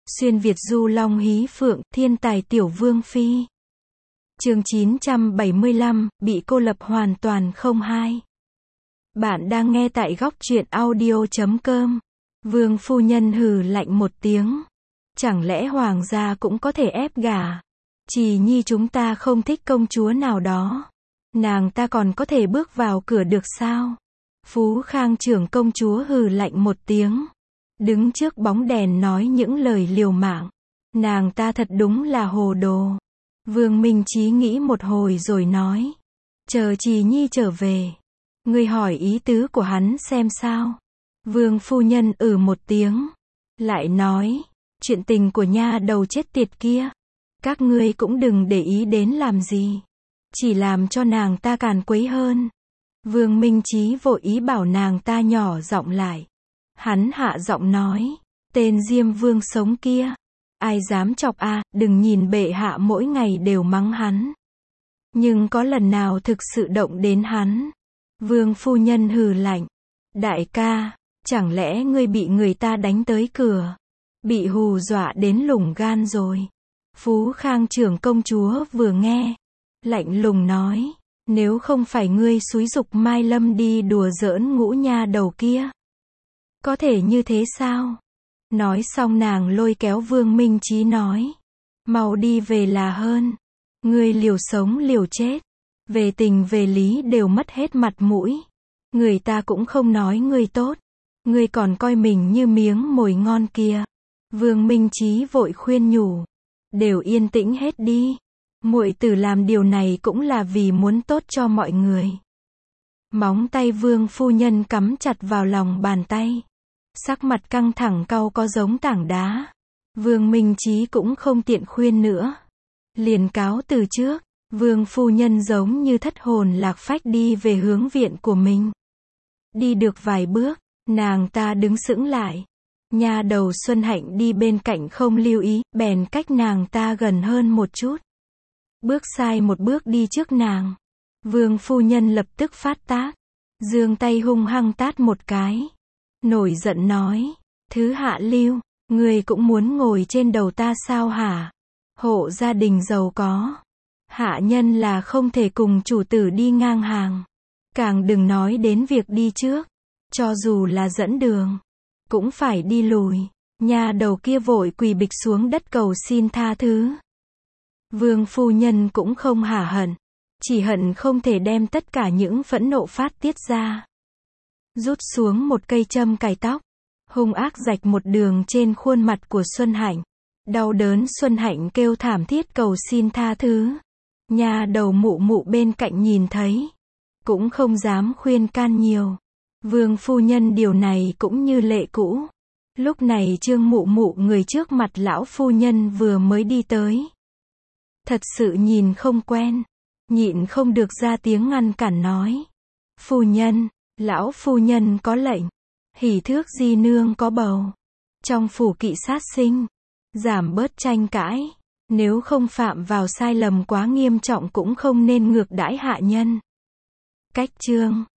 Xuyên Việt du long hí phượng, thiên tài tiểu vương phi. Chương 975, bị cô lập hoàn toàn không hai. Bạn đang nghe tại góc truyện audio.com. Vương phu nhân hừ lạnh một tiếng. Chẳng lẽ hoàng gia cũng có thể ép gả? Trì nhi chúng ta không thích công chúa nào đó, nàng ta còn có thể bước vào cửa được sao? Phú Khang trưởng công chúa hừ lạnh một tiếng, đứng trước bóng đèn nói những lời liều mạng. Nàng ta thật đúng là hồ đồ. Vương Minh Chí nghĩ một hồi rồi nói, chờ Trì nhi trở về, ngươi hỏi ý tứ của hắn xem sao. Vương phu nhân một tiếng, lại nói, chuyện tình của nha đầu chết tiệt kia, các ngươi cũng đừng để ý đến làm gì, chỉ làm cho nàng ta càn quấy hơn. Vương Minh Chí vội ý bảo nàng ta nhỏ giọng lại. Hắn hạ giọng nói, tên Diêm Vương sống kia, ai dám chọc đừng nhìn bệ hạ mỗi ngày đều mắng hắn, nhưng có lần nào thực sự động đến hắn? Vương phu nhân hừ lạnh, đại ca, chẳng lẽ ngươi bị người ta đánh tới cửa, bị hù dọa đến lủng gan rồi? Phú Khang trưởng công chúa vừa nghe, lạnh lùng nói, nếu không phải ngươi xúi giục Mai Lâm đi đùa giỡn ngũ nha đầu kia, có thể như thế sao? Nói xong nàng lôi kéo Vương Minh Chí nói, mau đi về là hơn, ngươi liều sống liều chết, về tình về lý đều mất hết mặt mũi, người ta cũng không nói ngươi tốt, ngươi còn coi mình như miếng mồi ngon kia. Vương Minh Chí vội khuyên nhủ, đều yên tĩnh hết đi, muội tử làm điều này cũng là vì muốn tốt cho mọi người. Móng tay Vương phu nhân cắm chặt vào lòng bàn tay, sắc mặt căng thẳng cau có giống tảng đá. Vương Minh Chí cũng không tiện khuyên nữa, liền cáo từ trước. Vương phu nhân giống như thất hồn lạc phách đi về hướng viện của mình. Đi được vài bước, nàng ta đứng sững lại. Nha đầu Xuân Hạnh đi bên cạnh không lưu ý, bèn cách nàng ta gần hơn một chút. Bước sai một bước đi trước nàng. Vương phu nhân lập tức phát tác, giương tay hung hăng tát một cái, nổi giận nói, thứ hạ lưu, ngươi cũng muốn ngồi trên đầu ta sao hả? Hộ gia đình giàu có, hạ nhân là không thể cùng chủ tử đi ngang hàng, càng đừng nói đến việc đi trước, cho dù là dẫn đường, cũng phải đi lùi. Nha đầu kia vội quỳ bịch xuống đất cầu xin tha thứ. Vương phu nhân cũng không hả hận, chỉ hận không thể đem tất cả những phẫn nộ phát tiết ra. Rút xuống một cây châm cài tóc, hung ác rạch một đường trên khuôn mặt của Xuân Hạnh. Đau đớn Xuân Hạnh kêu thảm thiết cầu xin tha thứ. Nha đầu Mụ Mụ bên cạnh nhìn thấy, cũng không dám khuyên can nhiều. Vương phu nhân điều này cũng như lệ cũ. Lúc này Trương Mụ Mụ người trước mặt lão phu nhân vừa mới đi tới. Thật sự nhìn không quen, nhịn không được ra tiếng ngăn cản nói, phu nhân, lão phu nhân có lệnh, hỉ thước di nương có bầu, trong phủ kỵ sát sinh, giảm bớt tranh cãi, nếu không phạm vào sai lầm quá nghiêm trọng cũng không nên ngược đãi hạ nhân. Cách chương